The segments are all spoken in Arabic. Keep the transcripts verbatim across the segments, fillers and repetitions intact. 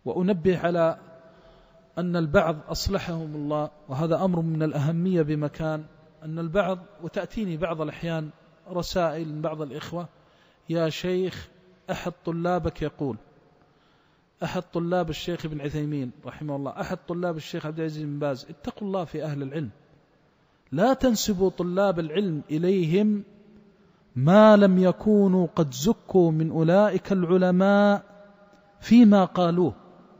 وأنبه على أن البعض أصلحهم الله، وهذا أمر من الأهمية بمكان، أن البعض وتأتيني بعض الأحيان رسائل من بعض الإخوة: يا شيخ أحد طلابك يقول، أحد طلاب الشيخ ابن عثيمين رحمه الله، أحد طلاب الشيخ عبد العزيز بن باز، اتقوا الله في أهل العلم، لا تنسبوا طلاب العلم إليهم ما لم يكونوا قد زكوا من أولئك العلماء فيما قالوه.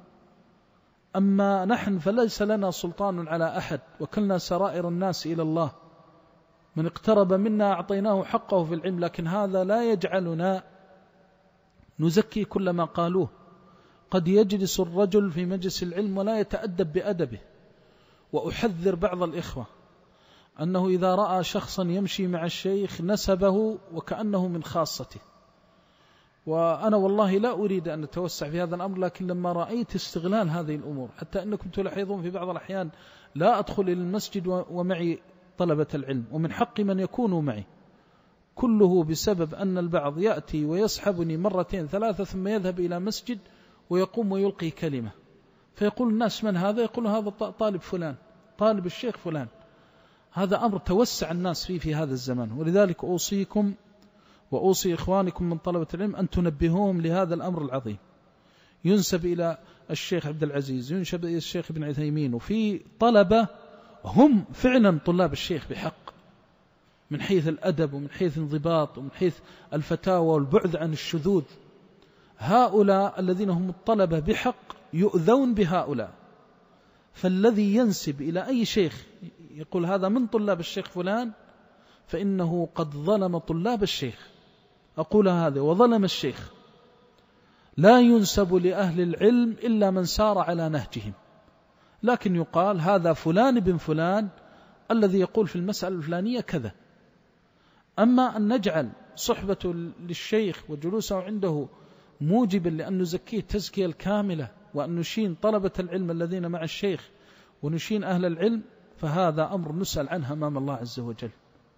أما نحن فليس لنا سلطان على أحد، وكلنا سرائر الناس إلى الله، من اقترب منا أعطيناه حقه في العلم، لكن هذا لا يجعلنا نزكي كل ما قالوه. قد يجلس الرجل في مجلس العلم ولا يتأدب بأدبه. وأحذر بعض الإخوة أنه إذا رأى شخصا يمشي مع الشيخ نسبه وكأنه من خاصته. وأنا والله لا أريد أن أتوسع في هذا الأمر، لكن لما رأيت استغلال هذه الأمور، حتى أنكم تلاحظون في بعض الأحيان لا أدخل إلى المسجد ومعي طلبة العلم، ومن حق من يكونوا معي، كله بسبب أن البعض يأتي ويسحبني مرتين ثلاثة ثم يذهب إلى مسجد ويقوم ويلقي كلمة، فيقول الناس: من هذا؟ يقول: هذا طالب فلان، طالب الشيخ فلان. هذا أمر توسع الناس فيه في هذا الزمان، ولذلك أوصيكم وأوصي إخوانكم من طلبة العلم أن تنبهوهم لهذا الأمر العظيم. ينسب إلى الشيخ عبد العزيز، ينسب إلى الشيخ ابن عثيمين، وفي طلبة هم فعلا طلاب الشيخ بحق، من حيث الأدب ومن حيث الانضباط ومن حيث الفتاوى والبعد عن الشذوذ. هؤلاء الذين هم الطلبة بحق يؤذون بهؤلاء. فالذي ينسب إلى أي شيخ يقول هذا من طلاب الشيخ فلان، فإنه قد ظلم طلاب الشيخ. أقول هذا وظلم الشيخ. لا ينسب لأهل العلم إلا من سار على نهجهم، لكن يقال هذا فلان بن فلان الذي يقول في المسألة الفلانية كذا. أما أن نجعل صحبة للشيخ وجلوسه عنده موجبا لأن نزكيه التزكية الكاملة، وأن نشين طلبة العلم الذين مع الشيخ ونشين أهل العلم، فهذا أمر نسأل عنه أمام الله عز وجل.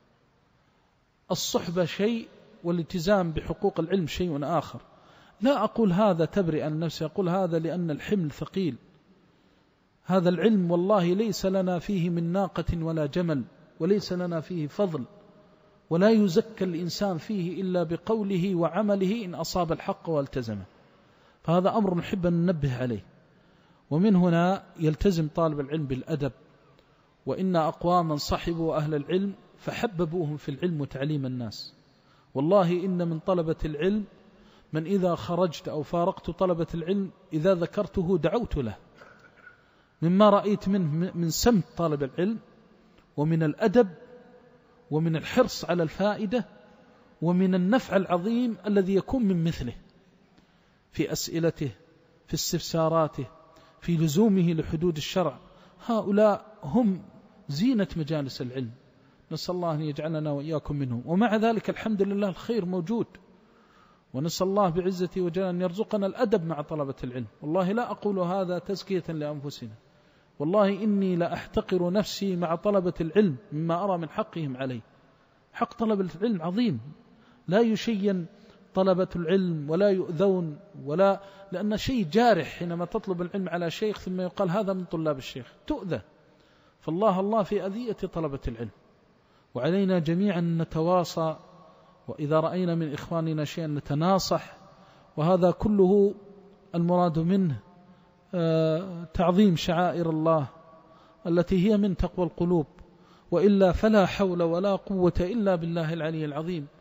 الصحبة شيء، والالتزام بحقوق العلم شيء آخر. لا أقول هذا تبرئ عن نفسي، أقول هذا لأن الحمل ثقيل. هذا العلم والله ليس لنا فيه من ناقة ولا جمل، وليس لنا فيه فضل، ولا يزكى الإنسان فيه إلا بقوله وعمله إن أصاب الحق والتزمه. فهذا أمر نحب أن ننبه عليه. ومن هنا يلتزم طالب العلم بالأدب. وإن أقواما صحبوا أهل العلم فحببوهم في العلم وتعليم الناس. والله إن من طلبة العلم من إذا خرجت أو فارقت طلبة العلم إذا ذكرته دعوت له، مما رأيت منه من سمت طالب العلم ومن الأدب ومن الحرص على الفائدة ومن النفع العظيم الذي يكون من مثله في أسئلته، في استفساراته، في لزومه لحدود الشرع. هؤلاء هم زينة مجالس العلم، نسأل الله أن يجعلنا وإياكم منهم. ومع ذلك الحمد لله الخير موجود، ونسأل الله بعزته وجلاله أن يرزقنا الأدب مع طلبة العلم. والله لا أقول هذا تزكية لأنفسنا، والله إني لا أحتقر نفسي مع طلبة العلم مما أرى من حقهم عليه. حق طلبة العلم عظيم، لا يشين طلبة العلم ولا يؤذون، ولا لأن شيء جارح حينما تطلب العلم على شيخ ثم يقال هذا من طلاب الشيخ، تؤذى. فالله الله في أذية طلبة العلم. وعلينا جميعا نتواصى، وإذا رأينا من إخواننا شيئا نتناصح، وهذا كله المراد منه تعظيم شعائر الله التي هي من تقوى القلوب، وإلا فلا حول ولا قوة إلا بالله العلي العظيم.